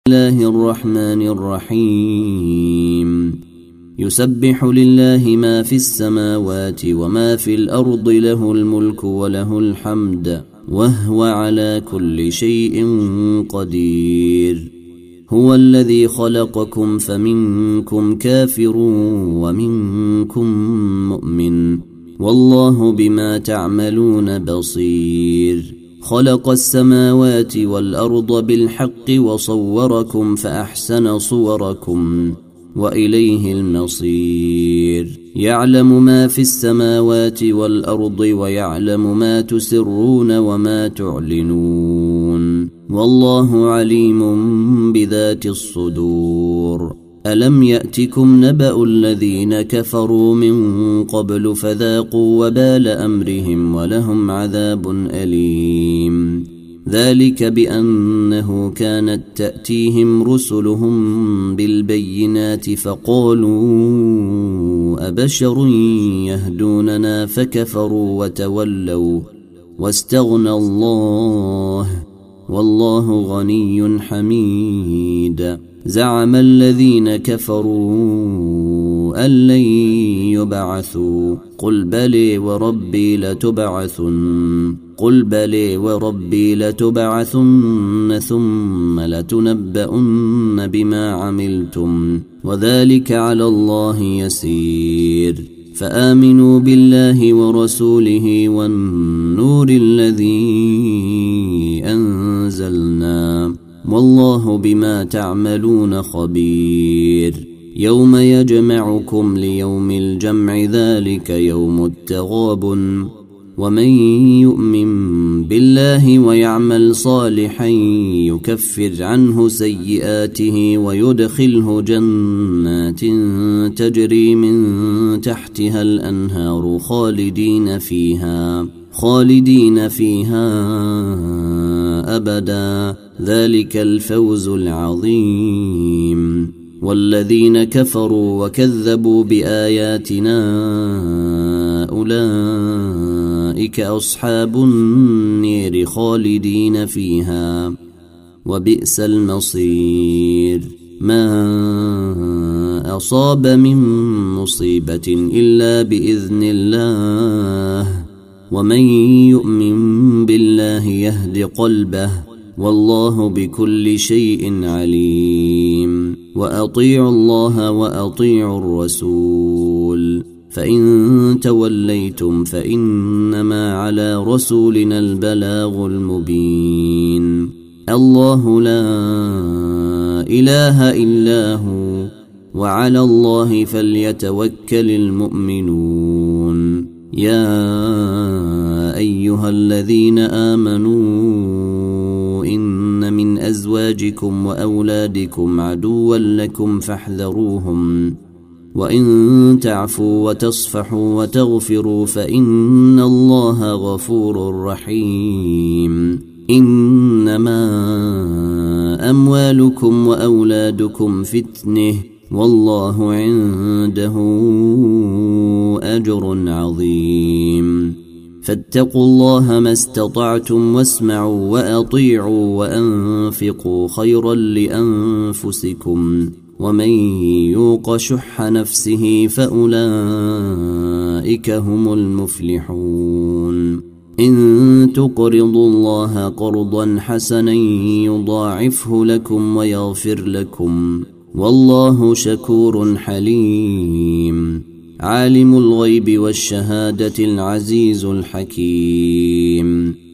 الله الرحمن الرحيم يسبح لله ما في السماوات وما في الأرض له الملك وله الحمد وهو على كل شيء قدير. هو الذي خلقكم فمنكم كافر ومنكم مؤمن والله بما تعملون بصير. خلق السماوات والأرض بالحق وصوركم فأحسن صوركم وإليه المصير. يعلم ما في السماوات والأرض ويعلم ما تسرون وما تعلنون والله عليم بذات الصدور. ألم يأتكم نبأ الذين كفروا من قبل فذاقوا وبال أمرهم ولهم عذاب أليم. ذلك بأنه كانت تأتيهم رسلهم بالبينات فقالوا أبشر يهدوننا فكفروا وتولوا واستغنى الله والله غني حميد. زعم الذين كفروا أن لن يبعثوا قل بلي وربي لتبعثن ثم لتنبؤن بما عملتم وذلك على الله يسير. فآمنوا بالله ورسوله والنور الذي أنزلنا والله بما تعملون خبير. يوم يجمعكم ليوم الجمع ذلك يوم التغابن ومن يؤمن بالله ويعمل صالحا يكفر عنه سيئاته ويدخله جنات تجري من تحتها الأنهار خالدين فيها أبدا ذلك الفوز العظيم. والذين كفروا وكذبوا بآياتنا أولئك أصحاب النير خالدين فيها وبئس المصير. ما أصاب من مصيبة إلا بإذن الله ومن يؤمن بالله يهد قلبه والله بكل شيء عليم. وأطيعوا الله وأطيعوا الرسول فإن توليتم فإنما على رسولنا البلاغ المبين. الله لا إله إلا هو وعلى الله فليتوكل المؤمنون. يا أيها الذين آمنوا إن من أزواجكم وأولادكم عدوا لكم فاحذروهم وإن تعفوا وتصفحوا وتغفروا فإن الله غفور رحيم. إنما أموالكم وأولادكم فتنة والله عنده أجر عظيم. فاتقوا الله ما استطعتم واسمعوا وأطيعوا وأنفقوا خيرا لأنفسكم ومن يوق شح نفسه فأولئك هم المفلحون. إن تقرضوا الله قرضا حسنا يضاعفه لكم ويغفر لكم والله شكور حليم. عالم الغيب والشهادة العزيز الحكيم.